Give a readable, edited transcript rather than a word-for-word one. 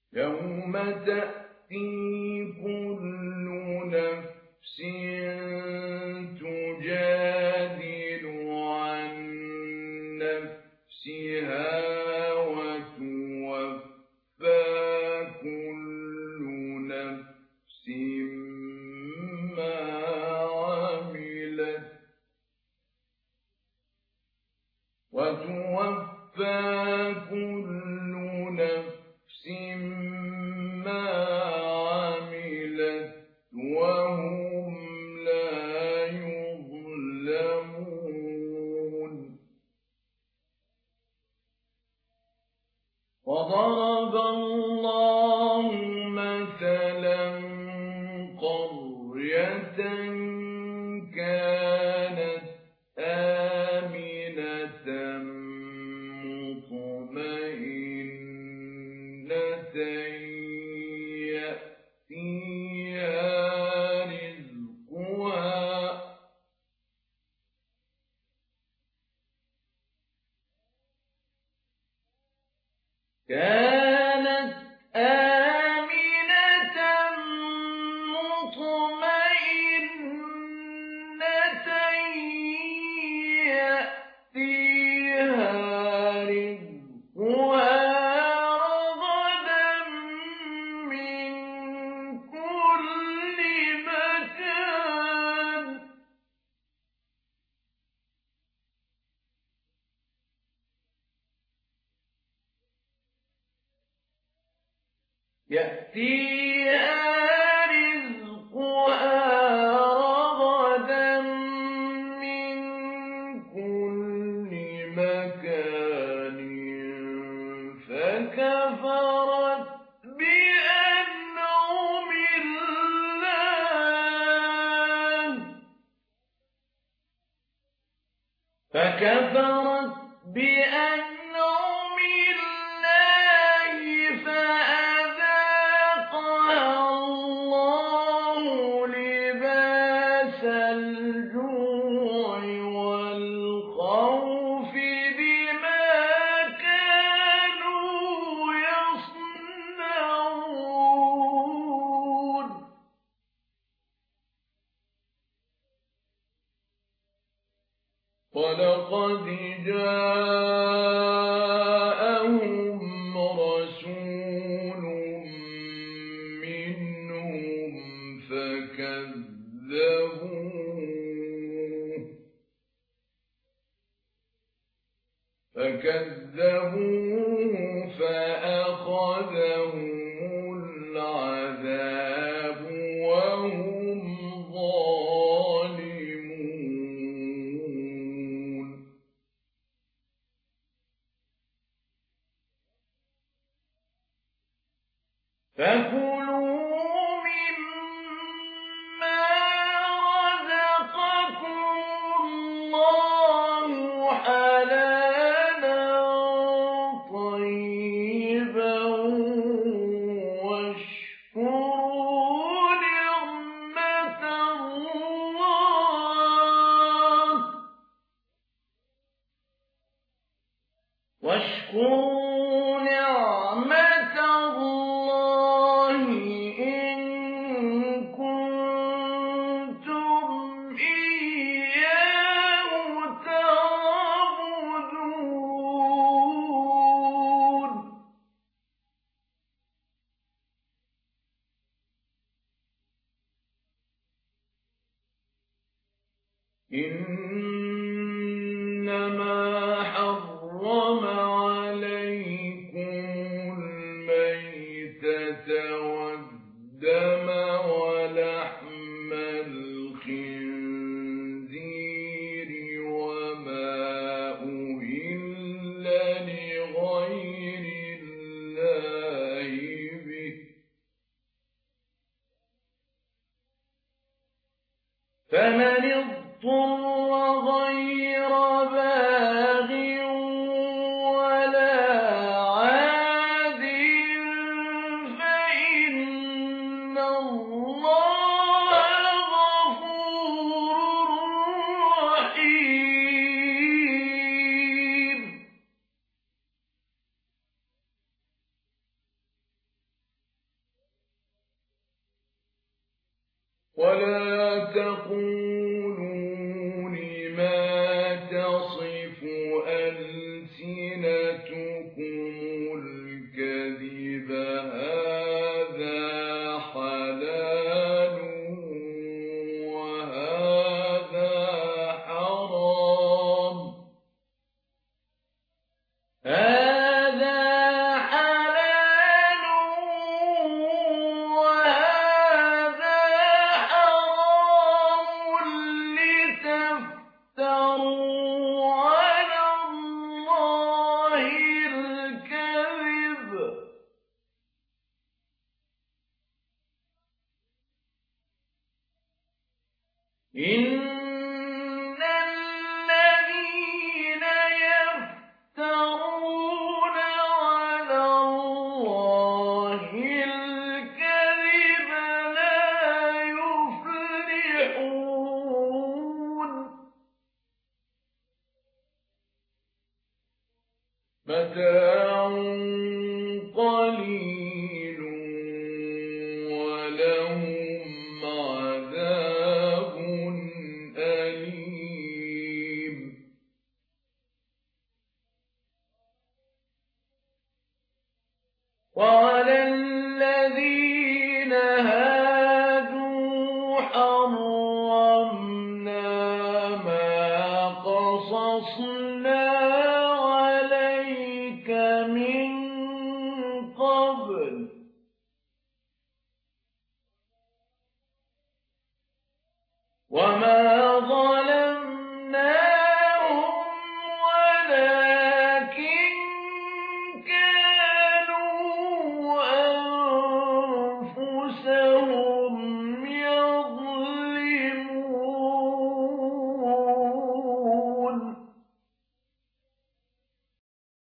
يوم تأتي كل نفس تجادل عن نفسها وتوفى كل نفس ما عملت وهم لا يظلمون. وضرب الله مثلا قرية كانت آمنة مطمئنة يأتيها رزقها رغدا من كل مكان فكفرت بأنعم الله فأذاقها الله لباس الجوع والخوف بما كانوا يصنعون. ولقد جاءهم رسول منهم فكذبوه فأخذهم العذاب وهم ظالمون. فكلوا مما رزقكم الله حلالا طيبا واشكروا نعمة الله إن كنتم إياه تعبدون. إنما حرم عليكم الميتة والدم ولحم الخنزير وما أهل لغير الله به، فمن اضطر غير ولا تقولوا لما تصف ألسنتكم الكذب هذا حلال وهذا حرام هذا حلال وهذا حرام لتفتروا على الله الكذب إن الذين يفترون على الله الكذب لا يفلحون متاع قليل ولهم عذاب أليم وعلى الذين هادوا حرمنا ما قصصنا عليك من قبل وما ظلمناهم ولكن كانوا أنفسهم